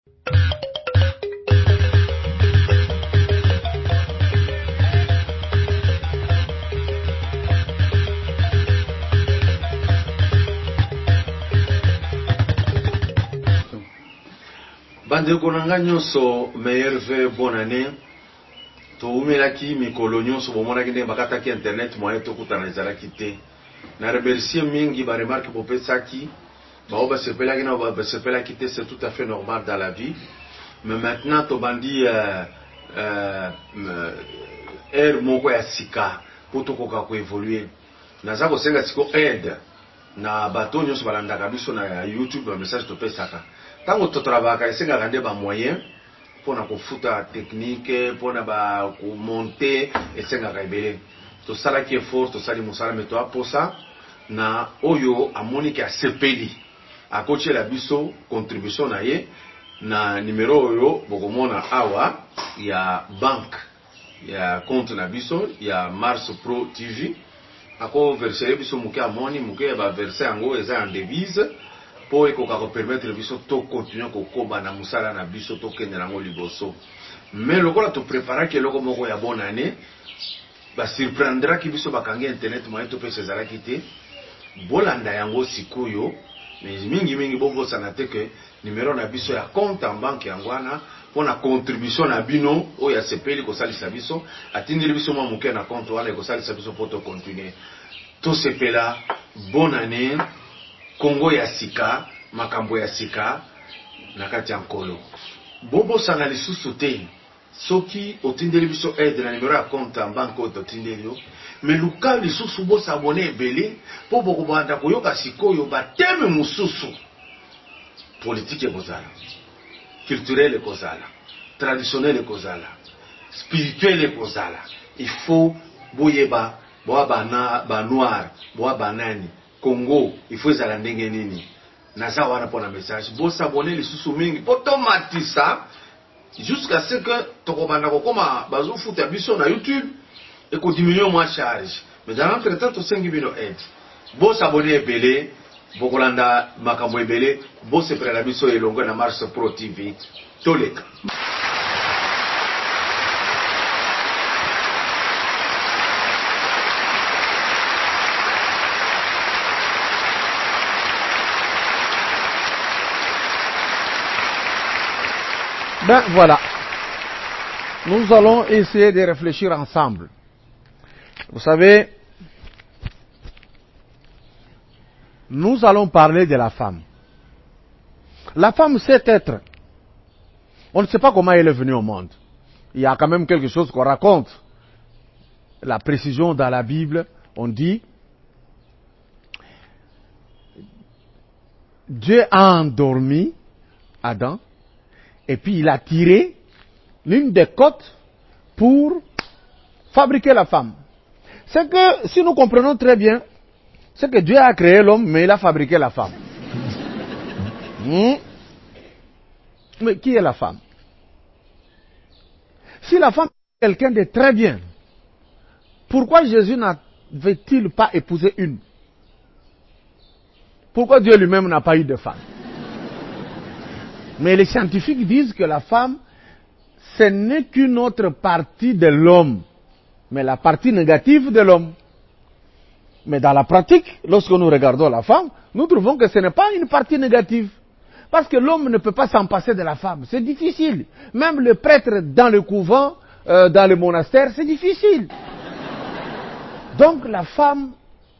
Bandeko nanga nyonso meilleur bonne année. Toumelaki mikolo nyonso bomonaki nde bakataki internet moyen tokutana ezalaki te. Na remercier mingi ba remarque bopesaki ba sepelaki na ba sepelaki te, c'est tout à fait normal dans la vie. Mais maintenant tobandi moko ya sika po tokoka ko évoluer. Naza ko senga siko aide na bato nyonso balandaka biso na YouTube ba message topesaka. Tango totrabaka esenga kande ba moyen pona kofuta technique pona ba ko monter esenga ka ebele. To sala ki effort to sali musala meto aposa na oyo amoni ki asepeli akoche la biso contribution na ye na numéro oyo bokomona awa ya banque ya compte na biso ya Mars Pro TV ako verser biso muke amoni muke ba verser yango eza en devise po ekoka ko permettre biso to continuer ko koba na musala na biso to kende nango liboso. Mais lokola to préparer ke loko moko ya bonne année ba surprendra ki biso bakangi internet moyen to pesa ezalaki te bolanda yango sikoyo. Mais mingi bobo sanate que numéro na biso ya compte en banque yango wana pona contribution na bino o ya sepeli ko salisa biso atindili biso mwa muke na compte wana ko salisa biso po to continuer to sepela. Bonne année Congo ya sika makambo ya sika na kati ya nkolo bobo sana lisusu te soki otindeli biso aide na numéro ya compte en banque o tindeli yo. Mais luka lisusu bo s'abonner ebele po boko banda koyoka sikoyo bateme mususu politique ekozala, culturel ekozala, traditionnel ekozala, spirituel ekozala. Il faut boyeba boa bana ba noir boa banani Congo il faut ezala ndenge nini naza wana pona message bo s'abonner lisusu mingi po tomatisa jusqu'à ce que tokobanda kokoma bazofuta biso na YouTube et qu'on diminue moins charge. Mais dans l'entretemps, to sengi bino aide. Bo s'abonner ebele, bo kolanda makambo ebele, bo se prela biso elongo na Mars Pro TV. Toleka. Ben voilà. Nous allons essayer de réfléchir ensemble. Vous savez, nous allons parler de la femme. La femme, c'est être. On ne sait pas comment elle est venue au monde. Il y a quand même quelque chose qu'on raconte. La précision dans la Bible, on dit, Dieu a endormi Adam, et puis il a tiré l'une des côtes pour fabriquer la femme. C'est que, si nous comprenons très bien, c'est que Dieu a créé l'homme, mais il a fabriqué la femme. Mais qui est la femme? Si la femme est quelqu'un de très bien, pourquoi Jésus n'avait-il pas épousé une? Pourquoi Dieu lui-même n'a pas eu de femme? Mais les scientifiques disent que la femme, ce n'est qu'une autre partie de l'homme, mais la partie négative de l'homme. Mais dans la pratique, lorsque nous regardons la femme, nous trouvons que ce n'est pas une partie négative. Parce que l'homme ne peut pas s'en passer de la femme. C'est difficile. Même le prêtre dans le couvent, dans le monastère, c'est difficile. Donc la femme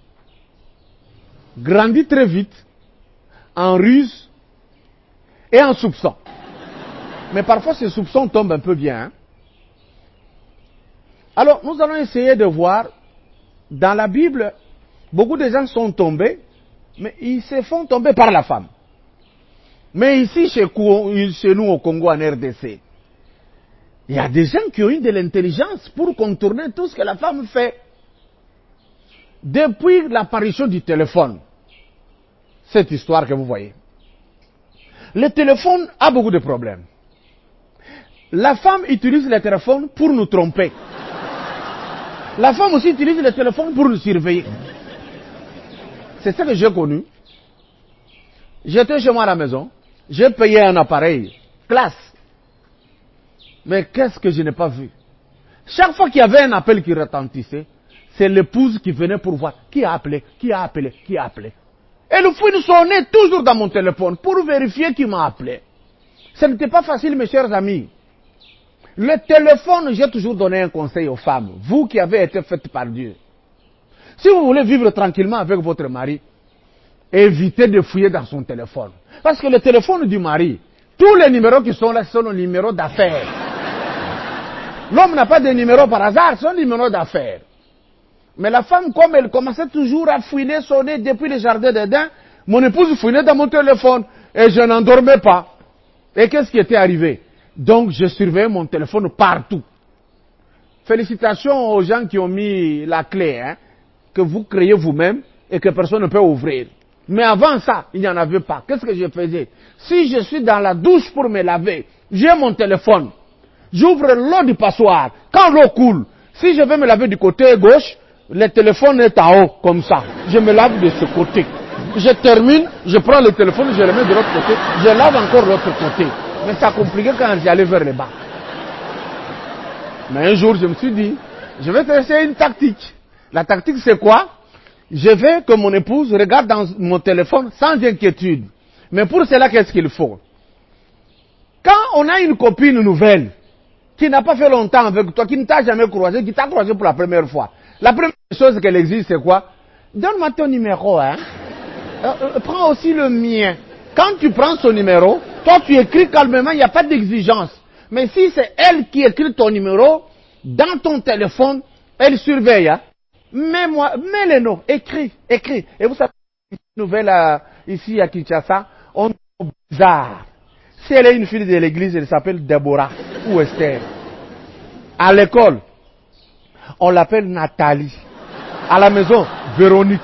grandit très vite en ruse et en soupçon. Mais parfois ces soupçons tombent un peu bien. Hein? Alors nous allons essayer de voir, dans la Bible, beaucoup de gens sont tombés, mais ils se font tomber par la femme. Mais ici, chez nous au Congo, en RDC, il y a des gens qui ont eu de l'intelligence pour contourner tout ce que la femme fait. Depuis l'apparition du téléphone, cette histoire que vous voyez, le téléphone a beaucoup de problèmes. La femme utilise le téléphone pour nous tromper. La femme aussi utilise le téléphone pour nous surveiller. C'est ça que j'ai connu. J'étais chez moi à la maison, j'ai payé un appareil classe. Mais qu'est-ce que je n'ai pas vu? Chaque fois qu'il y avait un appel qui retentissait, c'est l'épouse qui venait pour voir qui a appelé, qui a appelé, qui a appelé. Et le fouine sonnait toujours dans mon téléphone pour vérifier qui m'a appelé. Ce n'était pas facile, mes chers amis. Le téléphone, j'ai toujours donné un conseil aux femmes, vous qui avez été faites par Dieu. Si vous voulez vivre tranquillement avec votre mari, évitez de fouiller dans son téléphone. Parce que le téléphone du mari, tous les numéros qui sont là sont les numéros d'affaires. L'homme n'a pas de numéro par hasard, c'est un numéro d'affaires. Mais la femme, comme elle commençait toujours à fouiner, sonner depuis le jardin d'Éden, mon épouse fouinait dans mon téléphone et je n'endormais pas. Et qu'est-ce qui était arrivé? Donc, je surveillais mon téléphone partout. Félicitations aux gens qui ont mis la clé, hein, que vous créez vous-même et que personne ne peut ouvrir. Mais avant ça, il n'y en avait pas. Qu'est-ce que je faisais? Si je suis dans la douche pour me laver, j'ai mon téléphone. J'ouvre l'eau du passoire. Quand l'eau coule, si je vais me laver du côté gauche, le téléphone est en haut, comme ça. Je me lave de ce côté. Je termine, je prends le téléphone, je le mets de l'autre côté, je lave encore l'autre côté. Mais ça compliquait quand j'allais vers le bas. Mais un jour, je me suis dit, je vais essayer une tactique. La tactique, c'est quoi? Je veux que mon épouse regarde dans mon téléphone sans inquiétude. Mais pour cela, qu'est-ce qu'il faut? Quand on a une copine nouvelle, qui n'a pas fait longtemps avec toi, qui ne t'a jamais croisé, qui t'a croisé pour la première fois, la première chose qu'elle exige, c'est quoi? Donne-moi ton numéro, hein. Prends aussi le mien. Quand tu prends son numéro, toi tu écris calmement, il n'y a pas d'exigence. Mais si c'est elle qui écrit ton numéro, dans ton téléphone, elle surveille, hein. Mets les noms, écris. Et vous savez, une nouvelle ici à Kinshasa, on est bizarre. Si elle est une fille de l'église, elle s'appelle Deborah ou Esther. À l'école, on l'appelle Nathalie. À la maison, Véronique.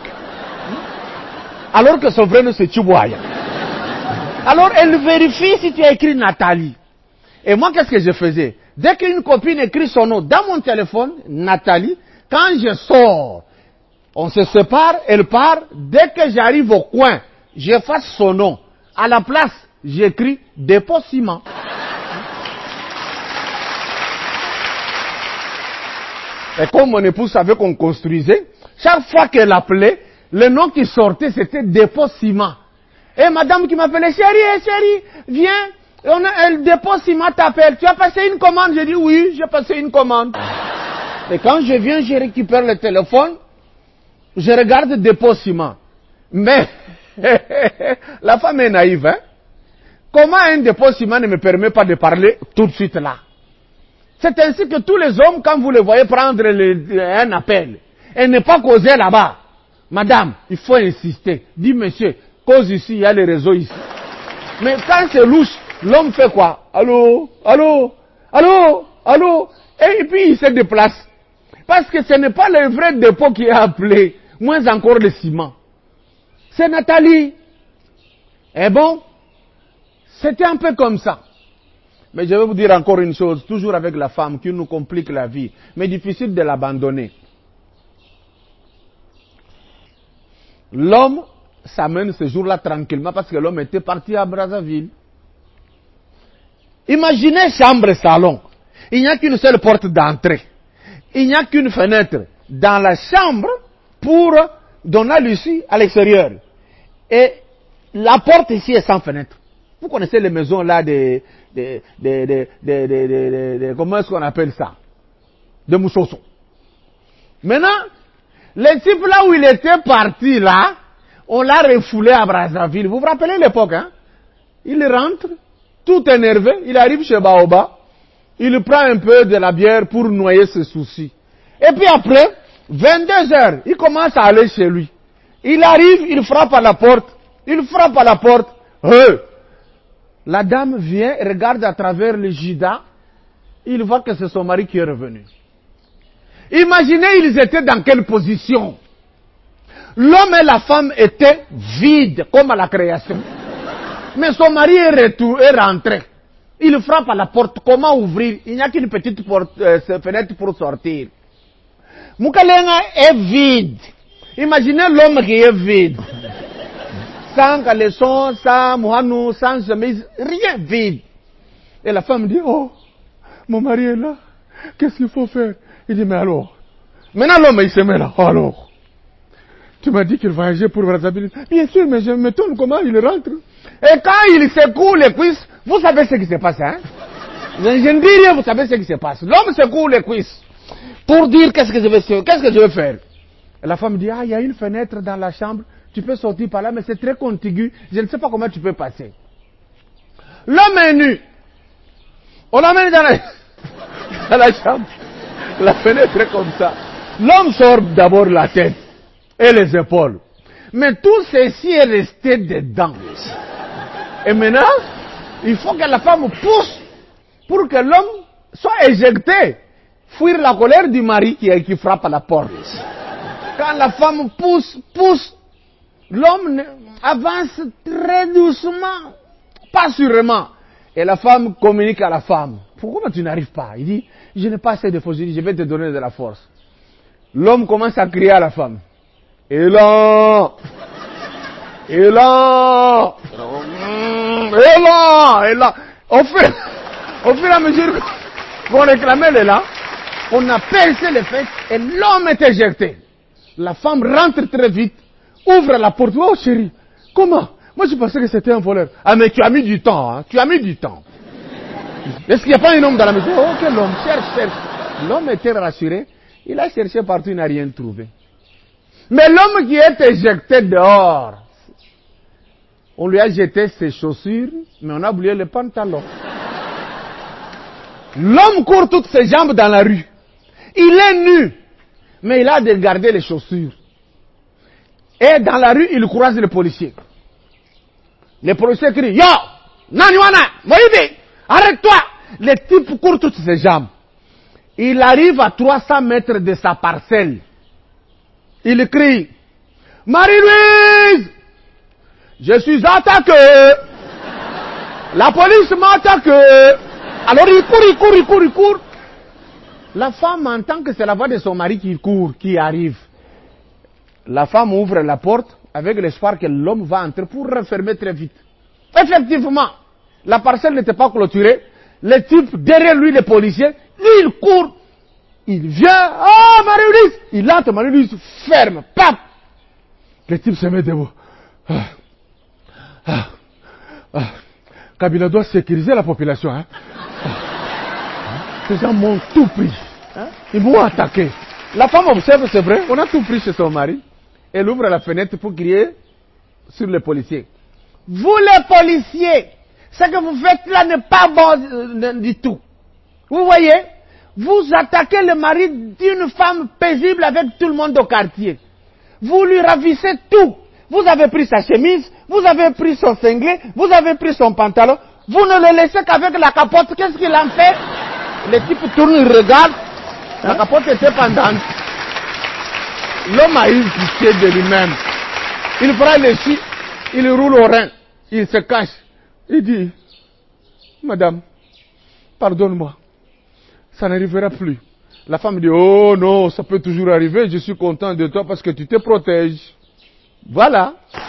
Alors que son vrai nom c'est Chibuaya. Alors elle vérifie si tu as écrit Nathalie. Et moi, qu'est-ce que je faisais? Dès qu'une copine écrit son nom dans mon téléphone, Nathalie, quand je sors, on se sépare, elle part. Dès que j'arrive au coin, j'efface son nom. À la place, j'écris dépôt ciment. Et comme mon épouse savait qu'on construisait, chaque fois qu'elle appelait, le nom qui sortait, c'était dépôt ciment. Et madame qui m'appelait, chérie, viens, le dépôt ciment t'appelle. Tu as passé une commande? J'ai dit oui, j'ai passé une commande. Et quand je viens, je récupère le téléphone, je regarde le dépôt ciment. Mais, la femme est naïve, hein? Comment un dépôt ciment ne me permet pas de parler tout de suite là? C'est ainsi que tous les hommes, quand vous les voyez prendre un appel, et ne pas causer là-bas, madame, il faut insister. Dis monsieur, cause ici, il y a les réseaux ici. Mais quand c'est louche, l'homme fait quoi? Allô? Et puis il se déplace. Parce que ce n'est pas le vrai dépôt qui a appelé, moins encore le ciment. C'est Nathalie. Eh bon, c'était un peu comme ça. Mais je vais vous dire encore une chose, toujours avec la femme qui nous complique la vie, mais difficile de l'abandonner. L'homme s'amène ce jour-là tranquillement parce que l'homme était parti à Brazzaville. Imaginez chambre et salon. Il n'y a qu'une seule porte d'entrée. Il n'y a qu'une fenêtre dans la chambre pour donner à l'issue à l'extérieur. Et la porte ici est sans fenêtre. Vous connaissez les maisons là comment est-ce qu'on appelle ça? De moussoso. Maintenant, le type là où il était parti là, on l'a refoulé à Brazzaville. Vous vous rappelez l'époque, hein? Il rentre, tout énervé, il arrive chez Baoba, il prend un peu de la bière pour noyer ses soucis. Et puis après, 22 heures, il commence à aller chez lui. Il arrive, il frappe à la porte. La dame vient, regarde à travers le jida, il voit que c'est son mari qui est revenu. Imaginez, ils étaient dans quelle position? L'homme et la femme étaient vides, comme à la création. Mais son mari est rentré. Il frappe à la porte. Comment ouvrir? Il n'y a qu'une petite fenêtre pour sortir. Mukalenga est vide. Imaginez l'homme qui est vide. Sans caleçon, sans mouhanou, sans chemise, rien, vide. Et la femme dit, oh, mon mari est là. Qu'est-ce qu'il faut faire? Il dit, mais alors? Maintenant, l'homme, il se met là. Oh, alors? Tu m'as dit qu'il voyageait pour Brazzaville. Bien sûr, mais je m'étonne comment il rentre. Et quand il secoue les cuisses, vous savez ce qui se passe, hein? Je ne dis rien, vous savez ce qui se passe. L'homme secoue les cuisses pour dire qu'est-ce que je vais faire. Et la femme dit, ah, il y a une fenêtre dans la chambre, tu peux sortir par là, mais c'est très contigu, je ne sais pas comment tu peux passer. L'homme est nu. On l'amène dans la chambre. La fenêtre est comme ça. L'homme sort d'abord la tête et les épaules. Mais tout ceci est resté dedans. Et maintenant, il faut que la femme pousse pour que l'homme soit éjecté. Fuir la colère du mari qui frappe à la porte. Quand la femme pousse, l'homme avance très doucement, pas sûrement. Et la femme communique à la femme. Pourquoi tu n'arrives pas? Il dit, je n'ai pas assez de force, je vais te donner de la force. L'homme commence à crier à la femme. Et là, Au fur et à mesure qu'on réclamait les là, on a percé les fesses et l'homme est éjecté. La femme rentre très vite, ouvre la porte. Oh chérie, comment? Moi je pensais que c'était un voleur. Ah mais tu as mis du temps, hein? Tu as mis du temps. Est-ce qu'il n'y a pas un homme dans la maison? Oh quel homme, cherche. L'homme était rassuré, il a cherché partout, il n'a rien trouvé. Mais l'homme qui est éjecté dehors, on lui a jeté ses chaussures, mais on a oublié les pantalons. L'homme court toutes ses jambes dans la rue. Il est nu, mais il a de garder les chaussures. Et dans la rue, il croise les policiers. Les policiers crient, yo, Naniwana, Moïbi, arrête-toi. Le type court toutes ses jambes. Il arrive à 300 mètres de sa parcelle. Il crie, Marie-Louise, je suis attaqué. La police m'a attaqué. Alors il court. La femme entend que c'est la voix de son mari qui court, qui arrive. La femme ouvre la porte avec l'espoir que l'homme va entrer pour refermer très vite. Effectivement, la parcelle n'était pas clôturée. Le type, derrière lui, les policiers, il court. Il vient, oh Marie-Louise. Il entre, Marie-Louise ferme, pap. Le type se met debout. Kabila doit sécuriser la population. Hein? Ces gens m'ont tout pris. Hein? Ils m'ont attaqué. La femme observe, c'est vrai, on a tout pris chez son mari. Elle ouvre la fenêtre pour crier sur les policiers. Vous les policiers, ce que vous faites là n'est pas bon du tout. Vous voyez, vous attaquez le mari d'une femme paisible avec tout le monde au quartier. Vous lui ravissez tout. Vous avez pris sa chemise, vous avez pris son cinglet, vous avez pris son pantalon. Vous ne le laissez qu'avec la capote. Qu'est-ce qu'il en fait? Le type tourne, il regarde. La capote était pendante. L'homme a eu pitié de lui-même. Il prend le chien, il roule au rein, il se cache. Il dit, Madame, pardonne-moi, ça n'arrivera plus. La femme dit, oh non, ça peut toujours arriver, je suis content de toi parce que tu te protèges. Voilà.